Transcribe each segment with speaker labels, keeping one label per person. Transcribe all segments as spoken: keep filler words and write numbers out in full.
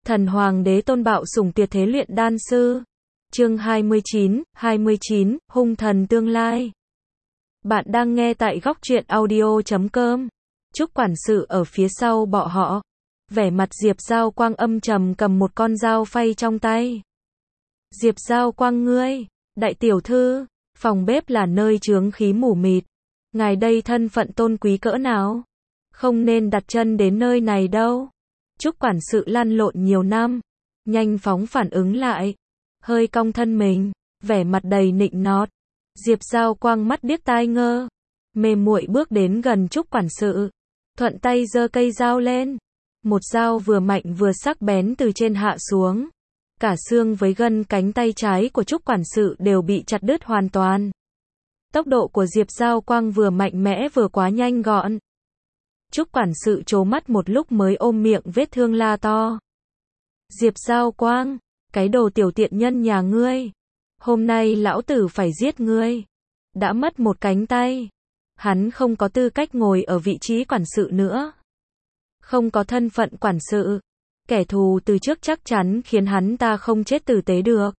Speaker 1: Thần Hoàng đế tôn bạo sủng tuyệt thế luyện đan sư. Chương hai mươi chín, hai mươi chín, hung thần tương lai. Bạn đang nghe tại góc truyện audio chấm com. Trúc quản sự ở phía sau bọ họ. Vẻ mặt Diệp Giao Quang âm trầm cầm một con dao phay trong tay. Diệp Giao Quang ngươi, đại tiểu thư, phòng bếp là nơi chướng khí mù mịt. Ngài đây thân phận tôn quý cỡ nào? Không nên đặt chân đến nơi này đâu. Trúc quản sự lăn lộn nhiều năm, nhanh phóng phản ứng lại, hơi cong thân mình, vẻ mặt đầy nịnh nót. Diệp Giao Quang mắt điếc tai ngơ, mê muội bước đến gần Trúc quản sự, thuận tay giơ cây dao lên. Một dao vừa mạnh vừa sắc bén từ trên hạ xuống, cả xương với gân cánh tay trái của Trúc quản sự đều bị chặt đứt hoàn toàn. Tốc độ của Diệp Giao Quang vừa mạnh mẽ vừa quá nhanh gọn. Trúc quản sự trố mắt một lúc mới ôm miệng vết thương la to. Diệp Giao Quang, cái đồ tiểu tiện nhân nhà ngươi, hôm nay lão tử phải giết ngươi. Đã mất một cánh tay, hắn không có tư cách ngồi ở vị trí quản sự nữa. Không có thân phận quản sự, kẻ thù từ trước chắc chắn khiến hắn ta không chết tử tế được.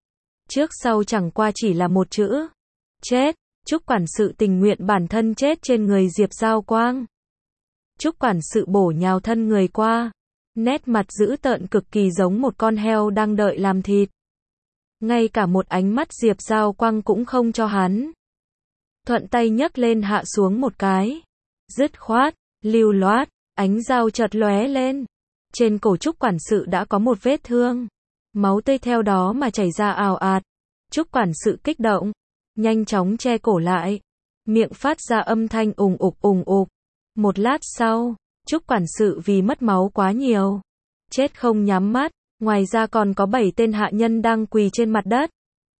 Speaker 1: Trước sau chẳng qua chỉ là một chữ, chết. Trúc quản sự tình nguyện bản thân chết trên người Diệp Giao Quang. Trúc quản sự bổ nhào thân người qua, nét mặt dữ tợn cực kỳ giống một con heo đang đợi làm thịt. Ngay cả một ánh mắt Diệp Giao Quang cũng không cho hắn. Thuận tay nhấc lên hạ xuống một cái, dứt khoát, lưu loát, ánh dao chợt lóe lên. Trên cổ Trúc quản sự đã có một vết thương, máu tươi theo đó mà chảy ra ào ạt. Trúc quản sự kích động, nhanh chóng che cổ lại, miệng phát ra âm thanh ùng ục ùng ục. Một lát sau, Trúc quản sự vì mất máu quá nhiều, chết không nhắm mắt, ngoài ra còn có bảy tên hạ nhân đang quỳ trên mặt đất,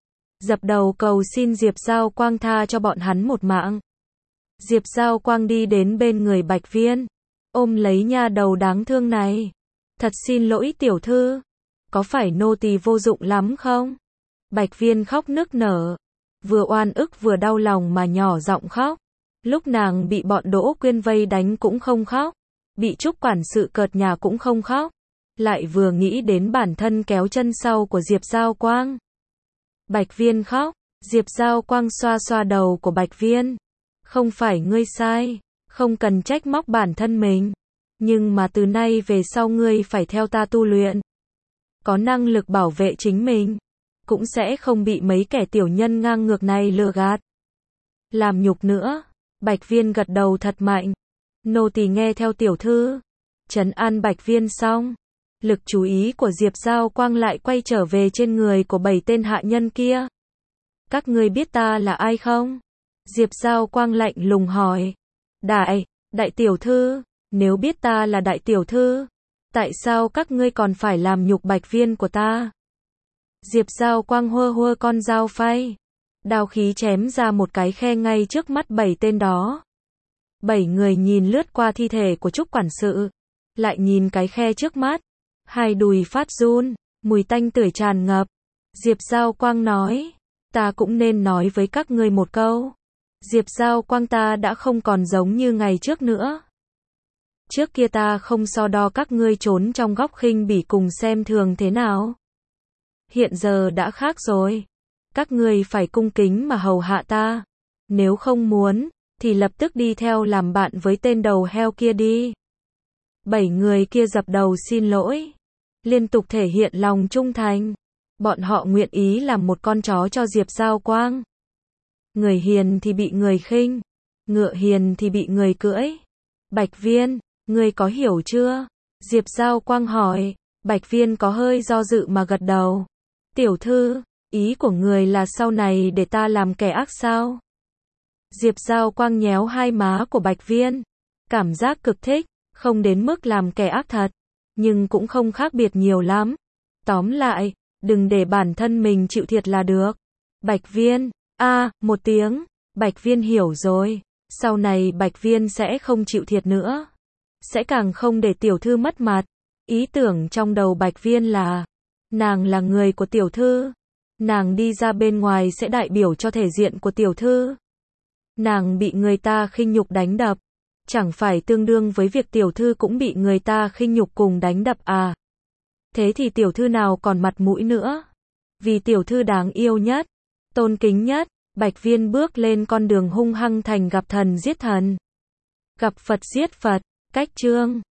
Speaker 1: dập đầu cầu xin Diệp Giao Quang tha cho bọn hắn một mạng. Diệp Giao Quang đi đến bên người Bạch Viên, ôm lấy nha đầu đáng thương này. Thật xin lỗi tiểu thư, có phải nô tỳ vô dụng lắm không? Bạch Viên khóc nức nở, vừa oan ức vừa đau lòng mà nhỏ giọng khóc. Lúc nàng bị bọn Đỗ Quyên vây đánh cũng không khóc, bị Trúc quản sự cợt nhà cũng không khóc, lại vừa nghĩ đến bản thân kéo chân sau của Diệp Giao Quang. Bạch Viên khóc, Diệp Giao Quang xoa xoa đầu của Bạch Viên. Không phải ngươi sai, không cần trách móc bản thân mình, nhưng mà từ nay về sau ngươi phải theo ta tu luyện, có năng lực bảo vệ chính mình, cũng sẽ không bị mấy kẻ tiểu nhân ngang ngược này lừa gạt, làm nhục nữa. Bạch Viên gật đầu thật mạnh. Nô tỳ nghe theo tiểu thư. Trấn an Bạch Viên xong, lực chú ý của Diệp Giao Quang lại quay trở về trên người của bảy tên hạ nhân kia. Các ngươi biết ta là ai không? Diệp Giao Quang lạnh lùng hỏi. Đại, đại tiểu thư, nếu biết ta là đại tiểu thư, tại sao các ngươi còn phải làm nhục Bạch Viên của ta? Diệp Giao Quang hơ hơ con dao phay, đao khí chém ra một cái khe ngay trước mắt bảy tên đó. Bảy người nhìn lướt qua thi thể của Trúc quản sự, lại nhìn cái khe trước mắt, hai đùi phát run, mùi tanh tưởi tràn ngập. Diệp Giao Quang nói, ta cũng nên nói với các ngươi một câu. Diệp Giao Quang ta đã không còn giống như ngày trước nữa. Trước kia ta không so đo các ngươi trốn trong góc khinh bỉ cùng xem thường thế nào. Hiện giờ đã khác rồi. Các ngươi phải cung kính mà hầu hạ ta. Nếu không muốn, thì lập tức đi theo làm bạn với tên đầu heo kia đi. Bảy người kia dập đầu xin lỗi, liên tục thể hiện lòng trung thành. Bọn họ nguyện ý làm một con chó cho Diệp Giao Quang. Người hiền thì bị người khinh, ngựa hiền thì bị người cưỡi. Bạch Viên, ngươi có hiểu chưa? Diệp Giao Quang hỏi. Bạch Viên có hơi do dự mà gật đầu. Tiểu thư, ý của người là sau này để ta làm kẻ ác sao? Diệp Giao Quang nhéo hai má của Bạch Viên, cảm giác cực thích, không đến mức làm kẻ ác thật, nhưng cũng không khác biệt nhiều lắm. Tóm lại, đừng để bản thân mình chịu thiệt là được. Bạch Viên, a, à, một tiếng, Bạch Viên hiểu rồi, sau này Bạch Viên sẽ không chịu thiệt nữa, sẽ càng không để tiểu thư mất mặt. Ý tưởng trong đầu Bạch Viên là, nàng là người của tiểu thư, nàng đi ra bên ngoài sẽ đại biểu cho thể diện của tiểu thư. Nàng bị người ta khinh nhục đánh đập, chẳng phải tương đương với việc tiểu thư cũng bị người ta khinh nhục cùng đánh đập à? Thế thì tiểu thư nào còn mặt mũi nữa? Vì tiểu thư đáng yêu nhất, tôn kính nhất, Bạch Viên bước lên con đường hung hăng thành gặp thần giết thần, gặp Phật giết Phật. Cách chương